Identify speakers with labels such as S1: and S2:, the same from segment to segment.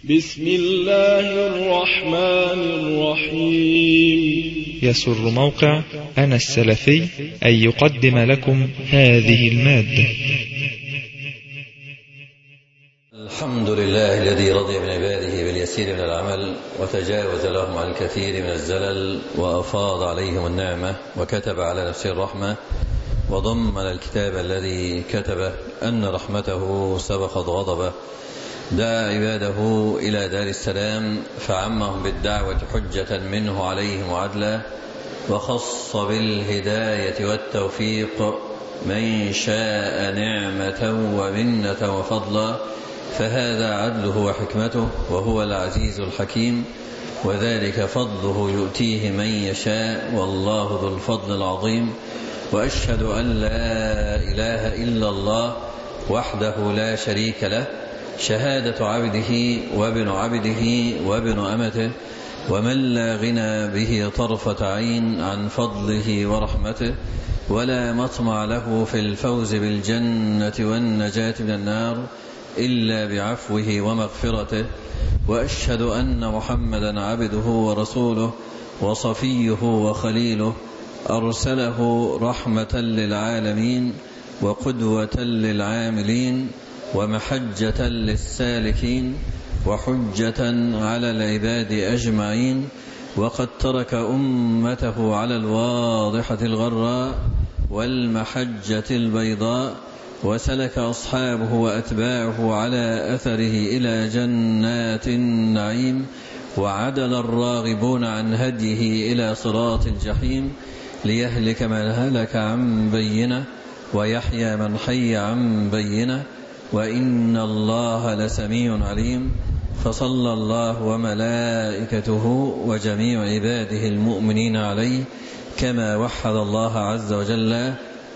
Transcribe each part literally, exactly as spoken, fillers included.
S1: بسم الله الرحمن الرحيم.
S2: يسر موقع أنا السلفي أن يقدم لكم هذه المادة.
S3: الحمد لله الذي رضي من عباده باليسير من العمل وتجاوز لهم عن الكثير من الزلل وأفاض عليهم النعمة وكتب على نفسه الرحمة وضمن الكتاب الذي كتبه أن رحمته سبقت غضبه. دعا عباده إلى دار السلام فعمهم بالدعوة حجة منه عليهم وعدلا، وخص بالهداية والتوفيق من شاء نعمة ومنة وفضلا، فهذا عدله وحكمته وهو العزيز الحكيم، وذلك فضله يؤتيه من يشاء والله ذو الفضل العظيم. وأشهد أن لا إله إلا الله وحده لا شريك له، شهادة عبده وابن عبده وابن أمته، ومن لا غنى به طرفة عين عن فضله ورحمته، ولا مطمع له في الفوز بالجنة والنجاة من النار إلا بعفوه ومغفرته. وأشهد أن محمدا عبده ورسوله وصفيه وخليله، أرسله رحمة للعالمين وقدوة للعاملين ومحجة للسالكين وحجة على العباد أجمعين. وقد ترك أمته على الواضحة الغراء والمحجة البيضاء، وسلك أصحابه وأتباعه على أثره إلى جنات النعيم، وعدل الراغبون عن هديه إلى صراط الجحيم، ليهلك من هلك عن بينه ويحيى من حي عن بينه، وإن الله لسميع عليم. فصلى الله وملائكته وجميع عباده المؤمنين عليه كما وحد الله عز وجل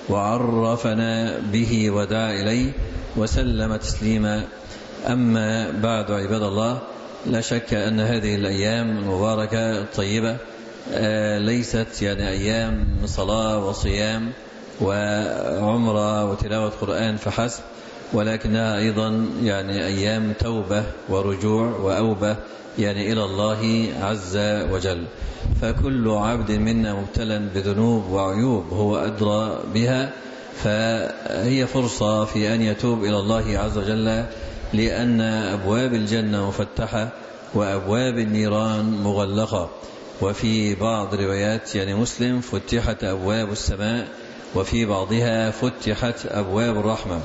S3: وعرفنا به ودعا إليه، وسلم تسليما. أما بعد، عباد الله، لا شك أن هذه الأيام المباركة الطيبة ليست يعني أيام صلاة وصيام وعمرة وتلاوة قرآن فحسب، ولكنها أيضا يعني أيام توبة ورجوع وأوبة يعني إلى الله عز وجل. فكل عبد منا مبتلى بذنوب وعيوب هو أدرى بها، فهي فرصة في أن يتوب إلى الله عز وجل، لأن أبواب الجنة مفتحة وأبواب النيران مغلقة. وفي بعض روايات يعني مسلم فتحت أبواب السماء، وفي بعضها فتحت أبواب الرحمة.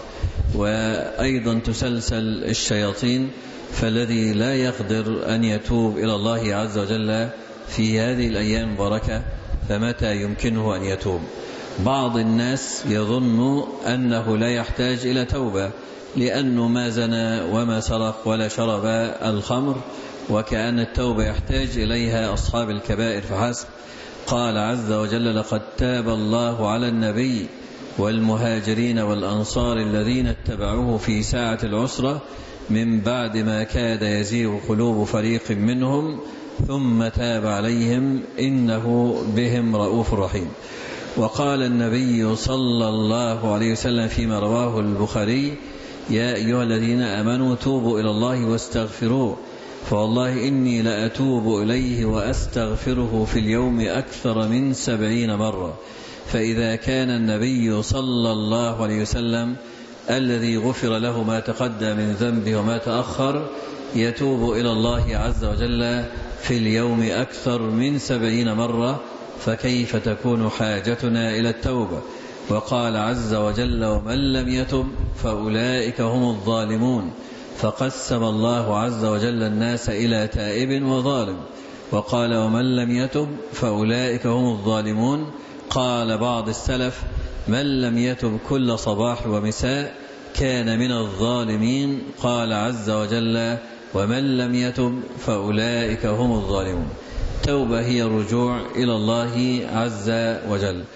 S3: وأيضا تسلسل الشياطين، فالذي لا يقدر أن يتوب إلى الله عز وجل في هذه الأيام المباركة فمتى يمكنه أن يتوب؟ بعض الناس يظن أنه لا يحتاج إلى توبة لأنه ما زنى وما سرق ولا شرب الخمر، وكأن التوبة يحتاج إليها أصحاب الكبائر فحسب. قال عز وجل: لقد تاب الله على النبي والمهاجرين والأنصار الذين اتبعوه في ساعة العسرة من بعد ما كاد يزيغ قلوب فريق منهم ثم تاب عليهم إنه بهم رؤوف رحيم. وقال النبي صلى الله عليه وسلم فيما رواه البخاري: يا أيها الذين آمنوا توبوا إلى الله واستغفروه، فوالله إني لأتوب إليه وأستغفره في اليوم أكثر من سبعين مرة. فإذا كان النبي صلى الله عليه وسلم الذي غفر له ما تقدم من ذنبه وما تأخر يتوب إلى الله عز وجل في اليوم أكثر من سبعين مرة، فكيف تكون حاجتنا إلى التوبة؟ وقال عز وجل: ومن لم يتب فأولئك هم الظالمون. فقسم الله عز وجل الناس إلى تائب وظالم، وقال: ومن لم يتب فأولئك هم الظالمون. قال بعض السلف: من لم يتب كل صباح ومساء كان من الظالمين. قال عز وجل: ومن لم يتب فأولئك هم الظالمون. توبة هي الرجوع إلى الله عز وجل.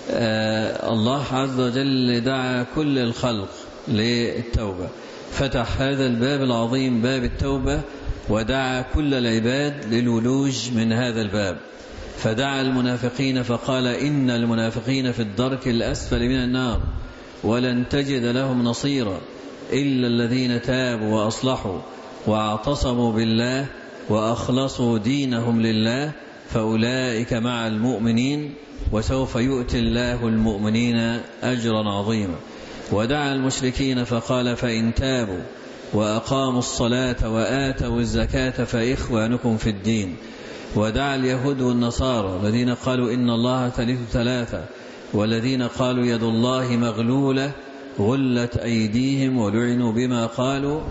S3: آه الله عز وجل دعا كل الخلق للتوبة، فتح هذا الباب العظيم باب التوبة، ودعا كل العباد للولوج من هذا الباب. فدعا المنافقين فقال: إن المنافقين في الدرك الأسفل من النار ولن تجد لهم نصيرا إلا الذين تابوا وأصلحوا واعتصموا بالله وأخلصوا دينهم لله فأولئك مع المؤمنين وسوف يؤتي الله المؤمنين أجرا عظيما. ودعا المشركين فقال فإن تابوا وأقاموا الصلاة وآتوا الزكاة فإخوانكم في الدين. ودعا اليهود والنصارى الذين قالوا إن الله ثالث ثلاثة والذين قالوا يد الله مغلولة غلت أيديهم ولعنوا بما قالوا.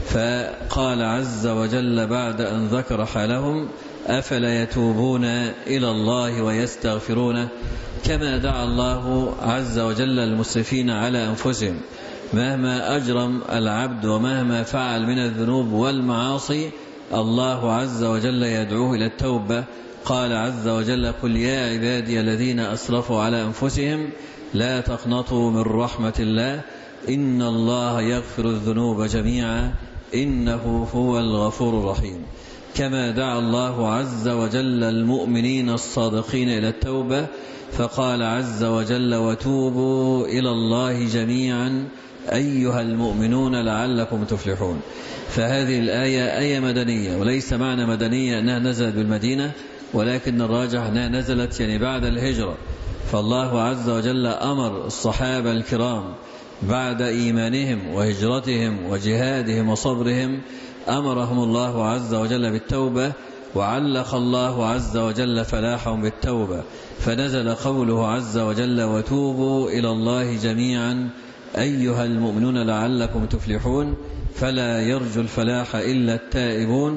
S3: فقال عز وجل بعد أن ذكر حالهم أفلا يتوبون إلى الله ويستغفرونه. كما دعا الله عز وجل المسرفين على أنفسهم مهما أجرم العبد ومهما فعل من الذنوب والمعاصي الله عز وجل يدعوه إلى التوبة. قال عز وجل قل يا عبادي الذين أسرفوا على أنفسهم لا تقنطوا من رحمة الله إن الله يغفر الذنوب جميعا إنه هو الغفور الرحيم. كما دعا الله عز وجل المؤمنين الصادقين إلى التوبة فقال عز وجل وتوبوا إلى الله جميعا أيها المؤمنون لعلكم تفلحون. فهذه الآية آية مدنية، وليس معنى مدنية أنها نزلت بالمدينة، ولكن الراجح أنها نزلت يعني بعد الهجرة. فالله عز وجل أمر الصحابة الكرام بعد إيمانهم وهجرتهم وجهادهم وصبرهم أمرهم الله عز وجل بالتوبة، وعلق الله عز وجل فلاحهم بالتوبة، فنزل قوله عز وجل وتوبوا إلى الله جميعا أيها المؤمنون لعلكم تفلحون. فلا يرجو الفلاح إلا التائبون.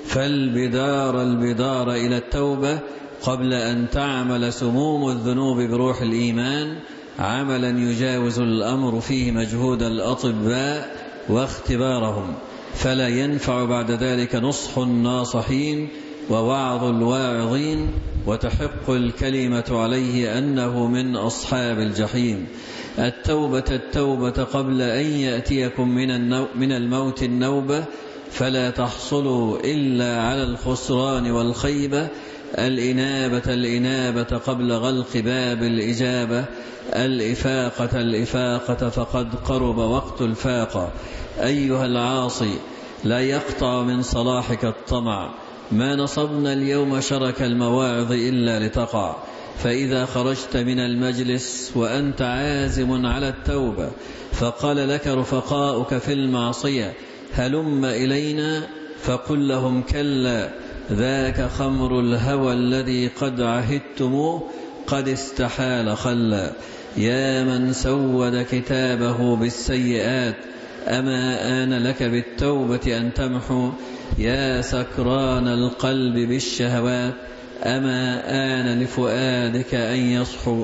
S3: فالبدار البدار إلى التوبة قبل أن تعمل سموم الذنوب بروح الإيمان عملا يجاوز الأمر فيه مجهود الأطباء واختبارهم، فلا ينفع بعد ذلك نصح الناصحين ووعظ الواعظين، وتحق الكلمة عليه أنه من أصحاب الجحيم. التوبة التوبة قبل أن يأتيكم من, من الموت النوبة فلا تحصلوا إلا على الخسران والخيبة. الإنابة الإنابة قبل غلق باب الإجابة. الإفاقة الإفاقة فقد قرب وقت الفاقة. أيها العاصي لا يقطع من صلاحك الطمع، ما نصبنا اليوم شرك المواعظ إلا لتقع. فإذا خرجت من المجلس وأنت عازم على التوبة فقال لك رفقاؤك في المعصية هلم إلينا، فقل لهم كلا ذاك خمر الهوى الذي قد عهدتموه قد استحال خلا. يا من سود كتابه بالسيئات أما آن لك بالتوبة أن تمحو. يا سكران القلب بالشهوات أما آن لفؤادك أن يصحو.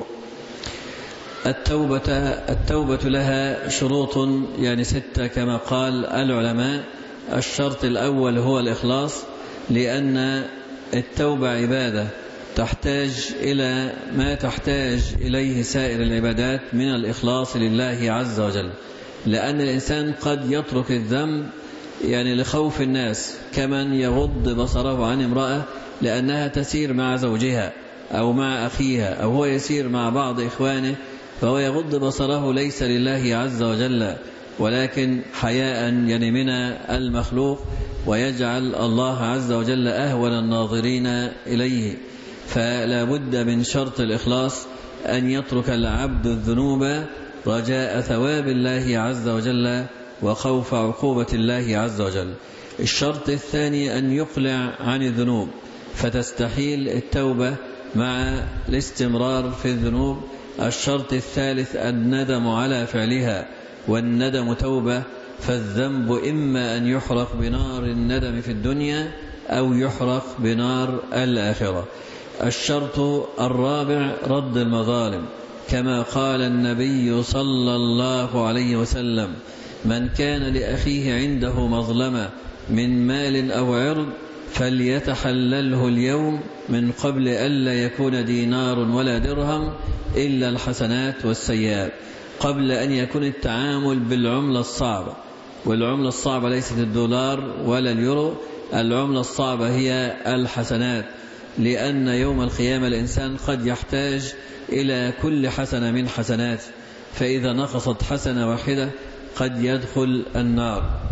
S3: التوبة التوبة لها شروط يعني ستة كما قال العلماء. الشرط الأول هو الإخلاص، لأن التوبة عبادة تحتاج إلى ما تحتاج إليه سائر العبادات من الإخلاص لله عز وجل. لأن الإنسان قد يترك الذنب يعني لخوف الناس، كمن يغض بصره عن امرأة لأنها تسير مع زوجها أو مع أخيها أو هو يسير مع بعض إخوانه، فهو يغض بصره ليس لله عز وجل ولكن حياء يعني من المخلوق، ويجعل الله عز وجل أهون الناظرين إليه. فلا بد من شرط الإخلاص أن يترك العبد الذنوب رجاء ثواب الله عز وجل وخوف عقوبة الله عز وجل. الشرط الثاني أن يقلع عن الذنوب، فتستحيل التوبة مع الاستمرار في الذنوب. الشرط الثالث الندم على فعلها، والندم توبة، فالذنب إما أن يحرق بنار الندم في الدنيا أو يحرق بنار الآخرة. الشرط الرابع رد المظالم، كما قال النبي صلى الله عليه وسلم من كان لأخيه عنده مظلمة من مال أو عرض فليتحلله اليوم من قبل ألا يكون دينار ولا درهم إلا الحسنات والسيئات، قبل أن يكون التعامل بالعملة الصعبة. والعملة الصعبة ليست الدولار ولا اليورو، العملة الصعبة هي الحسنات، لأن يوم القيامة الإنسان قد يحتاج إلى كل حسنة من حسنات، فإذا نقصت حسنة واحدة قد يدخل النار.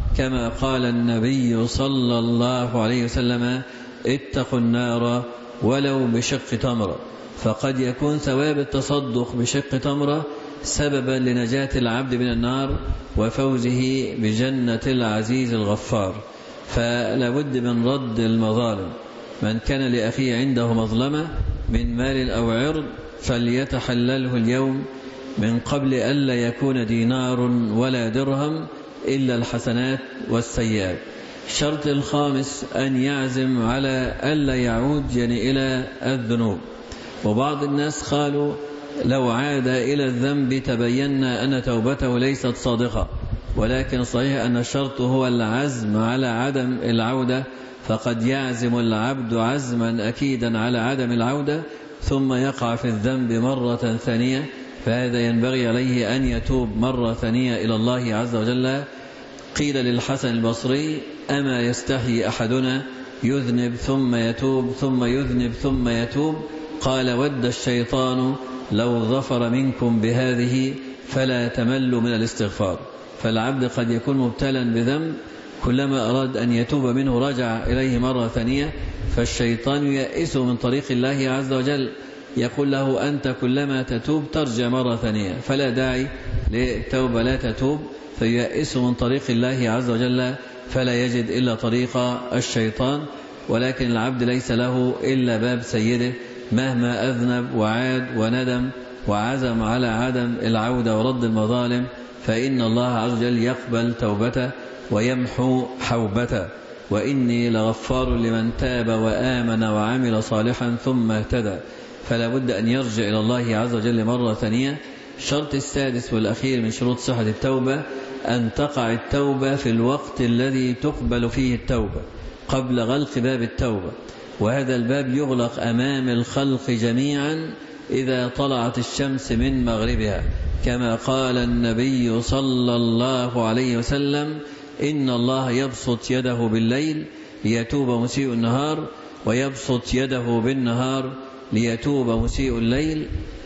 S3: كما قال النبي صلى الله عليه وسلم اتقوا النار ولو بشق تمرة. فقد يكون ثواب التصدق بشق تمرة سببا لنجاة العبد من النار وفوزه بجنة العزيز الغفار. فلا بد من رد المظالم. من كان لأخيه عنده مظلمة من مال أو عرض فليتحلله اليوم من قبل ألا يكون دينار ولا درهم إلا الحسنات والسيئات. الشرط الخامس أن يعزم على ألا يعود يعني إلى الذنوب. وبعض الناس قالوا لو عاد إلى الذنب تبينا أن توبته ليست صادقة، ولكن صحيح أن الشرط هو العزم على عدم العودة. فقد يعزم العبد عزما أكيدا على عدم العودة ثم يقع في الذنب مرة ثانية، فهذا ينبغي عليه أن يتوب مرة ثانية إلى الله عز وجل. قيل للحسن البصري أما يستحي أحدنا يذنب ثم يتوب ثم يذنب ثم يتوب؟ قال ود الشيطان لو ظفر منكم بهذه فلا تملوا من الاستغفار. فالعبد قد يكون مبتلا بذنب كلما أراد أن يتوب منه رجع إليه مرة ثانية، فالشيطان يئسه من طريق الله عز وجل، يقول له أنت كلما تتوب ترجع مرة ثانية، فلا داعي للتوبة، لا تتوب، فيئسه من طريق الله عز وجل فلا يجد إلا طريق الشيطان. ولكن العبد ليس له إلا باب سيده، مهما أذنب وعاد وندم وعزم على عدم العودة ورد المظالم فإن الله عز وجل يقبل توبته ويمحو حوبته. وإني لغفار لمن تاب وآمن وعمل صالحا ثم اهتدى. فلا بد أن يرجع إلى الله عز وجل مرة ثانية. الشرط السادس والأخير من شروط صحة التوبة أن تقع التوبة في الوقت الذي تقبل فيه التوبة قبل غلق باب التوبة، وهذا الباب يغلق أمام الخلق جميعا إذا طلعت الشمس من مغربها، كما قال النبي صلى الله عليه وسلم إن الله يبسط يده بالليل ليتوب مسيء النهار ويبسط يده بالنهار ليتوب مسيء الليل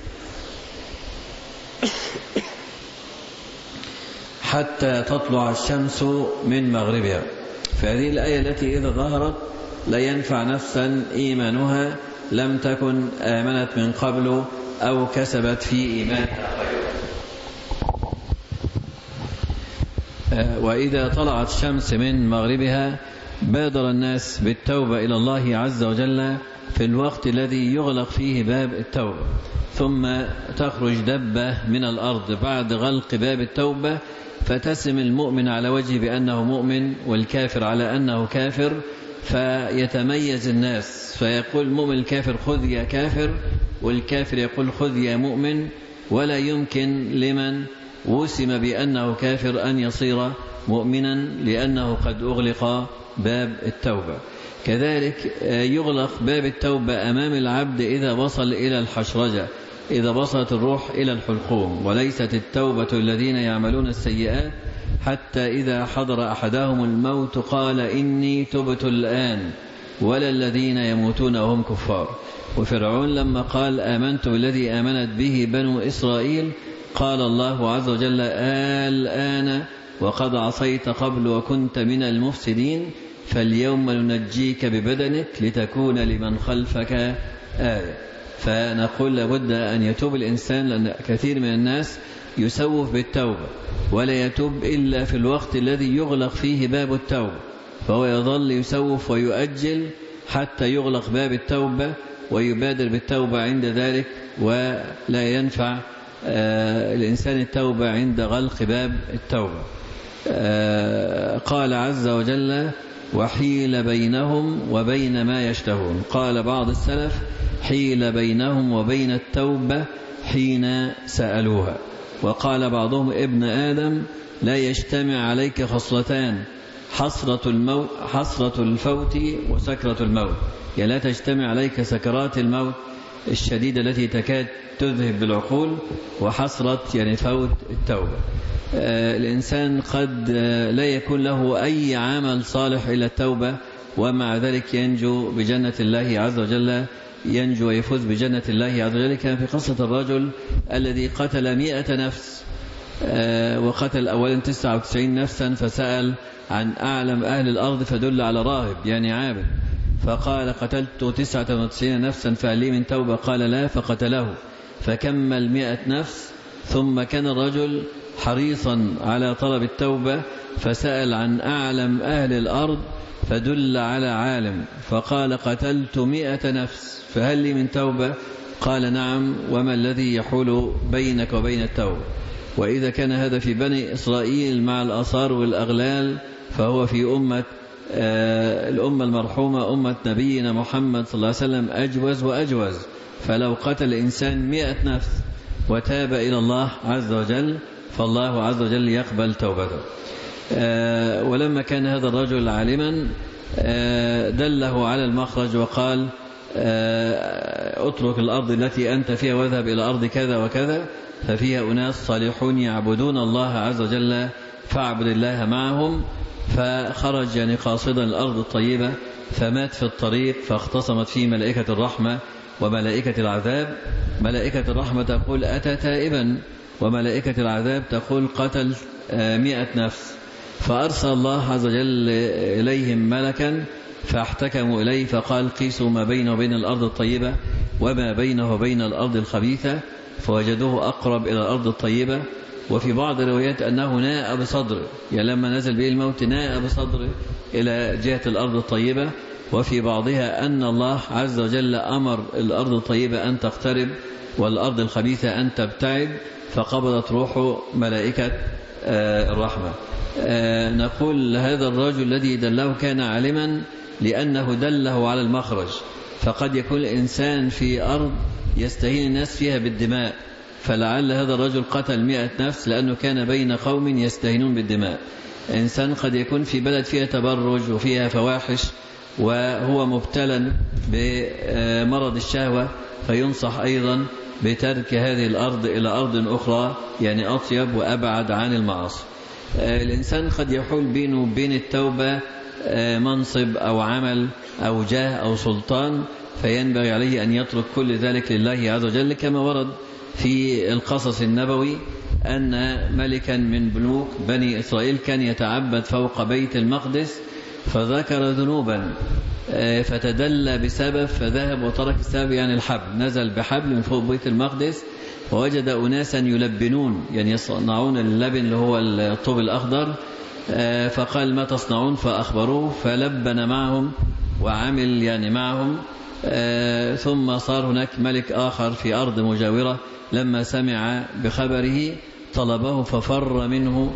S3: حتى تطلع الشمس من مغربها. فهذه الآية التي إذا ظهرت لا ينفع نفسا إيمانها لم تكن آمنت من قبل أو كسبت في إيمانها خيرا. وإذا طلعت الشمس من مغربها بادر الناس بالتوبة إلى الله عز وجل في الوقت الذي يغلق فيه باب التوبة، ثم تخرج دبة من الأرض بعد غلق باب التوبة فتسم المؤمن على وجه بأنه مؤمن والكافر على أنه كافر، فيتميز الناس فيقول المؤمن الكافر خذ يا كافر، والكافر يقول خذ يا مؤمن، ولا يمكن لمن وسم بأنه كافر أن يصير مؤمنا لأنه قد أغلق باب التوبة. كذلك يغلق باب التوبة أمام العبد إذا وصل إلى الحشرجة، إذا وصلت الروح إلى الحلقوم. وليست التوبة الذين يعملون السيئات حتى إذا حضر أحدهم الموت قال إني تبت الآن، ولا الذين يموتون وهم كفار. وفرعون لما قال آمنت بالذي آمنت به بنو إسرائيل قال الله عز وجل الآن وقد عصيت قبل وكنت من المفسدين فاليوم ننجيك ببدنك لتكون لمن خلفك آية. فنقول لابد أن يتوب الإنسان، لأن كثير من الناس يسوف بالتوبة ولا يتوب إلا في الوقت الذي يغلق فيه باب التوبة، فهو يظل يسوف ويؤجل حتى يغلق باب التوبة ويبادر بالتوبة عند ذلك، ولا ينفع آه الإنسان التوبة عند غلق باب التوبة. آه قال عز وجل وحيل بينهم وبين ما يشتهون. قال بعض السلف حيل بينهم وبين التوبة حين سألوها. وقال بعضهم ابن آدم لا يجتمع عليك خصلتان حسرة الموت حسرة الفوت وسكرة الموت، يعني لا تجتمع عليك سكرات الموت الشديدة التي تكاد تذهب بالعقول وحسرة يعني فوت التوبة. آه الإنسان قد آه لا يكون له أي عمل صالح إلى التوبة ومع ذلك ينجو بجنة الله عز وجل، ينجو ويفوز بجنة الله عز وجل. كان في قصة الرجل الذي قتل مئة نفس
S4: وقتل أولا تسعة وتسعين نفسا فسأل عن أعلم أهل الأرض فدل على راهب يعني عابد، فقال قتلت تسعة وتسعين نفسا فهل لي من توبة؟ قال لا، فقتله فكمل مئة نفس. ثم كان الرجل حريصا على طلب التوبة فسأل عن أعلم أهل الأرض فدل على عالم، فقال قتلت مئة نفس فهل لي من توبة؟ قال نعم، وما الذي يحول بينك وبين التوبة؟ وإذا كان هذا في بني إسرائيل مع الآثار والأغلال فهو في أمة آه الأمة المرحومة أمة نبينا محمد صلى الله عليه وسلم أجوز وأجوز. فلو قتل إنسان مئة نفس وتاب إلى الله عز وجل فالله عز وجل يقبل توبته. آه ولما كان هذا الرجل عالما آه دله على المخرج وقال آه اترك الأرض التي أنت فيها واذهب إلى أرض كذا وكذا ففيها أناس صالحون يعبدون الله عز وجل فاعبد الله معهم. فخرج يعني قاصدا الأرض الطيبة فمات في الطريق، فاختصمت فيه ملائكة الرحمة وملائكة العذاب. ملائكة الرحمة تقول أتى تائبا، وملائكة العذاب تقول قتل مئة نفس. فأرسل الله عز وجل إليهم ملكا فاحتكموا إليه فقال قيسوا ما بينه وبين الأرض الطيبة وما بينه وبين الأرض الخبيثة، فوجدوه أقرب إلى الأرض الطيبة. وفي بعض الروايات أنه ناء بصدره، يعني لما نزل به الموت ناء بصدره إلى جهة الأرض الطيبة. وفي بعضها أن الله عز وجل أمر الأرض الطيبة أن تقترب والأرض الخبيثة أن تبتعد، فقبضت روحه ملائكة الرحمة. نقول هذا الرجل الذي دله كان عالما لأنه دله على المخرج. فقد يكون الإنسان في أرض يستهين الناس فيها بالدماء، فلعل هذا الرجل قتل مئة نفس لأنه كان بين قوم يستهينون بالدماء. إنسان قد يكون في بلد فيها تبرج وفيها فواحش وهو مبتلى بمرض الشهوة، فينصح أيضا بترك هذه الأرض إلى أرض أخرى يعني أطيب وأبعد عن المعاصي. الإنسان قد يحول بينه وبين التوبة منصب أو عمل أو جاه أو سلطان، فينبغي عليه أن يترك كل ذلك لله عز وجل، كما ورد في القصص النبوي أن ملكا من ملوك بني إسرائيل كان يتعبد فوق بيت المقدس فذكر ذنوبا فتدلى بسبب فذهب وترك السبب، يعني الحبل، نزل بحبل من فوق بيت المقدس فوجد أناسا يلبنون يعني يصنعون اللبن اللي هو الطوب الأخضر، فقال ما تصنعون؟ فأخبروه فلبن معهم وعمل يعني معهم. ثم صار هناك ملك آخر في أرض مجاورة لما سمع بخبره طلبه ففر منه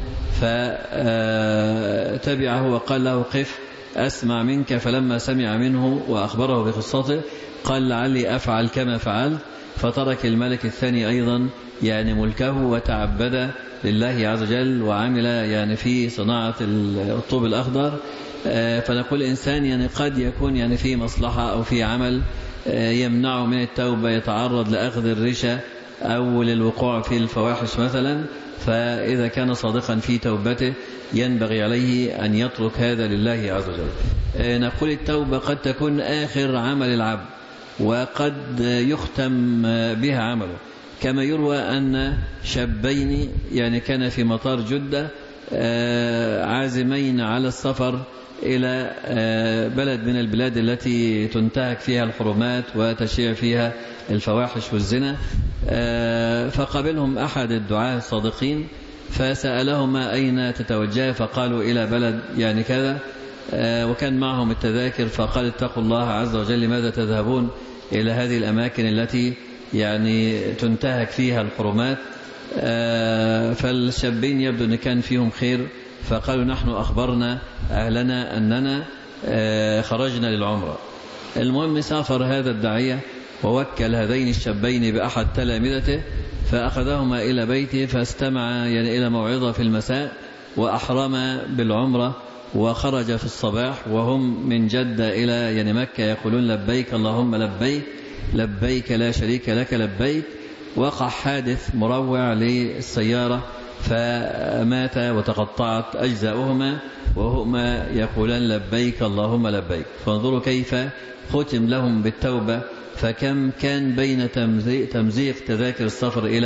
S4: فتبعه وقال له قف أسمع منك. فلما سمع منه وأخبره بقصته قال لعلي أفعل كما فعلت، فترك الملك الثاني أيضا يعني ملكه وتعبد لله عز وجل وعمل يعني في صناعة الطوب الأخضر. فنقول الإنسان يعني قد يكون يعني في مصلحة أو في عمل يمنعه من التوبة، يتعرض لأخذ الرشا أو للوقوع في الفواحش مثلا، فإذا كان صادقا في توبته ينبغي عليه أن يترك هذا لله عز وجل. نقول التوبة قد تكون آخر عمل العبد وقد يختم بها عمله، كما يروى أن شابين يعني كان في مطار جدة عازمين على السفر إلى بلد من البلاد التي تنتهك فيها الحرمات وتشيع فيها الفواحش والزنا، فقابلهم أحد الدعاة الصادقين فسألهما أين تتوجه؟ فقالوا إلى بلد يعني كذا، وكان معهم التذاكر، فقال اتقوا الله عز وجل لماذا تذهبون إلى هذه الأماكن التي يعني تنتهك فيها الحرمات؟ فالشابين يبدو أن كان فيهم خير، فقالوا نحن أخبرنا أهلنا أننا خرجنا للعمرة. المهم سافر هذا الداعية ووكل هذين الشابين بأحد تلامذته فأخذهما إلى بيته فاستمع يعني إلى موعظة في المساء وأحرم بالعمرة، وخرج في الصباح وهم من جدة إلى يعني مكة يقولون لبيك اللهم لبيك لبيك لا شريك لك لبيك. وقع حادث مروع للسيارة فمات وتقطعت أجزاؤهما وهما يقولان لبيك اللهم لبيك. فانظروا كيف ختم لهم بالتوبة، فكم كان بين تمزيق تذاكر السفر إلى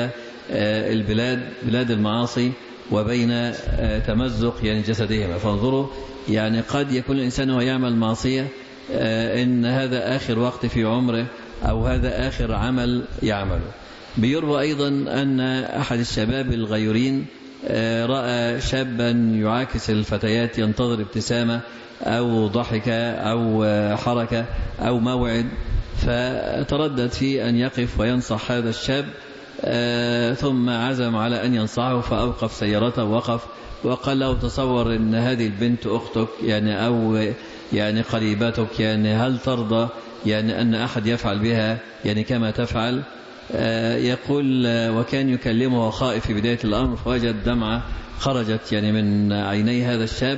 S4: البلاد بلاد المعاصي وبين تمزق يعني جسدهما. فانظروا يعني قد يكون الإنسان وهو يعمل معصية إن هذا آخر وقت في عمره أو هذا آخر عمل يعمله. بيروى أيضا أن أحد الشباب الغيورين رأى شابا يعاكس الفتيات ينتظر ابتسامة أو ضحكة أو حركة أو موعد، فتردد في أن يقف وينصح هذا الشاب، ثم عزم على أن ينصحه فأوقف سيارته ووقف وقال له تصور أن هذه البنت أختك يعني أو يعني قريبتك، يعني هل ترضى يعني أن أحد يفعل بها يعني كما تفعل؟ يقول وكان يكلمه خائف في بداية الأمر، فوجد دمعة خرجت يعني من عيني هذا الشاب،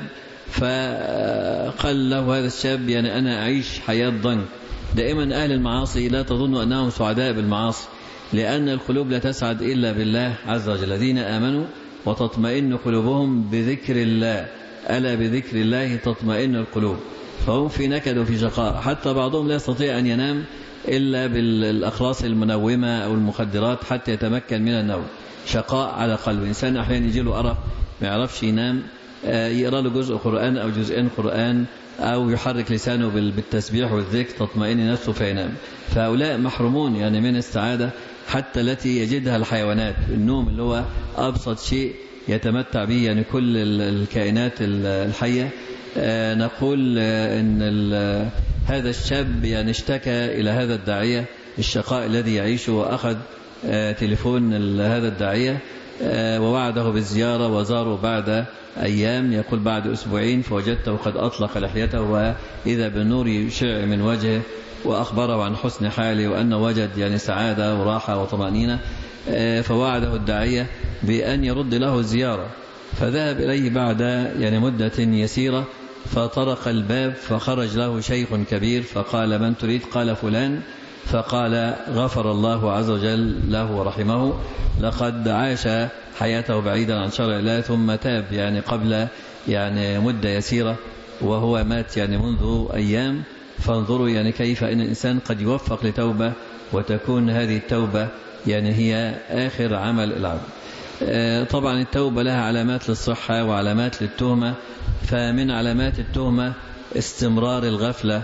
S4: فقال له هذا الشاب يعني أنا أعيش حياة ضنك. دائما أهل المعاصي لا تظن أنهم سعداء بالمعاصي، لأن القلوب لا تسعد إلا بالله عز وجل. الذين آمنوا وتطمئن قلوبهم بذكر الله، ألا بذكر الله تطمئن القلوب. فهم في نكد وفي شقاء، حتى بعضهم لا يستطيع أن ينام إلا بالأخراس المنومة أو المخدرات حتى يتمكن من النوم. شقاء على قلب الإنسان، أحيانا يجي له أرق ما يعرفش ينام، يقرأ له جزء قرآن أو جزئين قرآن أو يحرك لسانه بالتسبيح والذكر تطمئن نفسه فينام. فهؤلاء محرومون يعني من السعادة حتى التي يجدها الحيوانات. النوم اللي هو أبسط شيء يتمتع به يعني كل الكائنات الحية. نقول إن هذا الشاب يعني اشتكى إلى هذا الداعية الشقاء الذي يعيشه، وأخذ تليفون هذا الداعية ووعده بالزيارة، وزاره بعد أيام، يقول بعد أسبوعين، فوجدته قد أطلق لحيته وإذا بالنور يشع من وجهه، وأخبره عن حسن حاله وأنه وجد يعني سعادة وراحة وطمأنينة. فوعده الداعية بأن يرد له الزيارة، فذهب إليه بعد يعني مدة يسيرة، فطرق الباب فخرج له شيخ كبير فقال من تريد؟ قال فلان. فقال غفر الله عز وجل له ورحمه، لقد عاش حياته بعيدا عن شرع الله ثم تاب يعني قبل يعني مدة يسيرة، وهو مات يعني منذ أيام. فانظروا يعني كيف أن الإنسان قد يوفق لتوبة وتكون هذه التوبة يعني هي آخر عمل العبد. طبعا التوبة لها علامات للصحة وعلامات للتهمة. فمن علامات التهمة استمرار الغفلة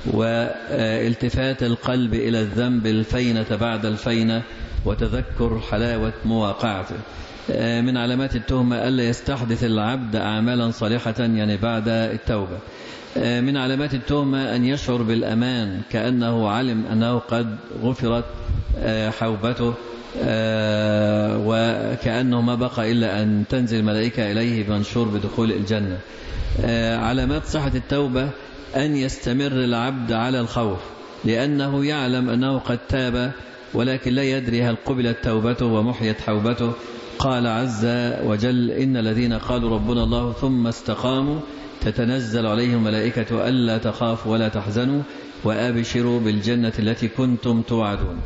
S4: والتفات القلب إلى الذنب الفينة بعد الفينة وتذكر حلاوة مواقعته. من علامات التهمة ألا يستحدث العبد أعمالا صالحة يعني بعد التوبة. من علامات التهمة أن يشعر بالأمان كأنه علم أنه قد غفرت حوبته وكأنه ما بقى إلا أن تنزل ملائكة إليه بمنشور بدخول الجنة. علامات صحة التوبة أن يستمر العبد على الخوف، لأنه يعلم أنه قد تاب ولكن لا يدري هل قبلت توبته ومحيت حوبته. قال عز وجل إن الذين قالوا ربنا الله ثم استقاموا تتنزل عليهم ملائكة ألا تخافوا ولا تحزنوا وأبشروا بالجنة التي كنتم توعدون.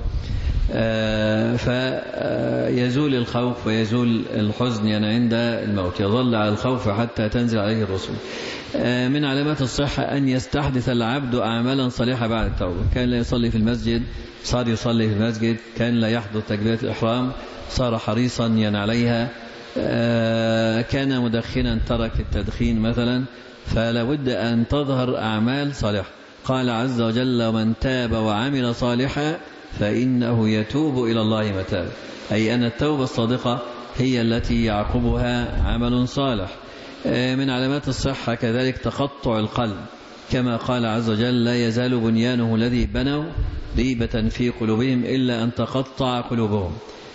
S4: فيزول الخوف ويزول الحزن يعني عند الموت، يظل على الخوف حتى تنزل عليه الرسل. من علامات الصحة أن يستحدث العبد أعمالا صالحة بعد التوبة. كان لا يصلي في المسجد صار يصلي في المسجد، كان لا يحضر تكبيرة الإحرام صار حريصا ين عليها، كان مدخنا ترك التدخين مثلا. فلا بد أن تظهر أعمال صالحة. قال عز وجل ومن تاب وعمل صالحا فإنه يتوب إلى الله متاب، أي أن التوبة الصادقة هي التي يعقبها عمل صالح. من علامات الصحة كذلك تقطع القلب، كما قال عز وجل لا يزال بنيانه الذي بنوا ريبة في قلوبهم إلا أن تقطع قلوبهم.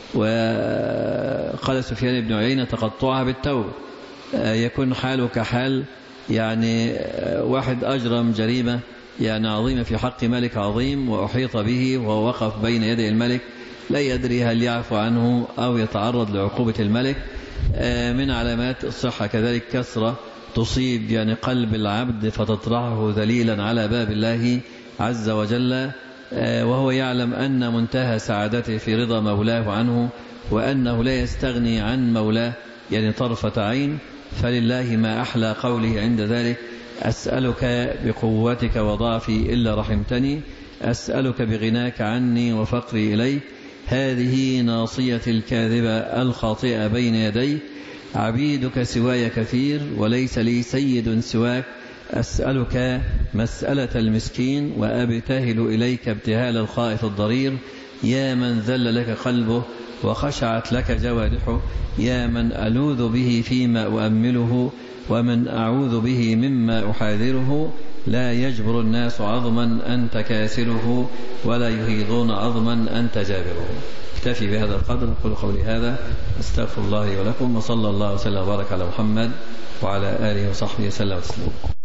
S4: وقال سفيان بن عيينة تقطعها بالتوبة، يكون حاله كحال يعني واحد أجرم جريمة يعني عظيمة في حق ملك عظيم وأحيط به وهو وقف بين يدي الملك لا يدري هل يعفو عنه أو يتعرض لعقوبة الملك. من علامات الصحة كذلك كثرة تصيب يعني قلب العبد فتطرحه ذليلا على باب الله عز وجل، وهو يعلم أن منتهى سعادته في رضا مولاه عنه وأنه لا يستغني عن مولاه يعني طرفة عين. فلله ما أحلى قوله عند ذلك أسألك بقوتك وضعفي إلا رحمتني، أسألك بغناك عني وفقري إليك، هذه ناصية الكاذبة الخاطئة بين يدي عبيدك سواي كثير وليس لي سيد سواك أسألك مسألة المسكين وأبتهل إليك ابتهال الخائف الضرير يا من ذل لك قلبه وخشعت لك جوارحه يا من ألوذ به فيما أؤمله ومن أعوذ به مما أحاذره لا يجبر الناس عظما أنت كاسره ولا يهيضون عظما أنت جابره. اكتفي بهذا القدر. أقول قولي هذا استغفر الله لي ولكم وصلى الله وسلم وبارك على محمد وعلى آله وصحبه وسلم.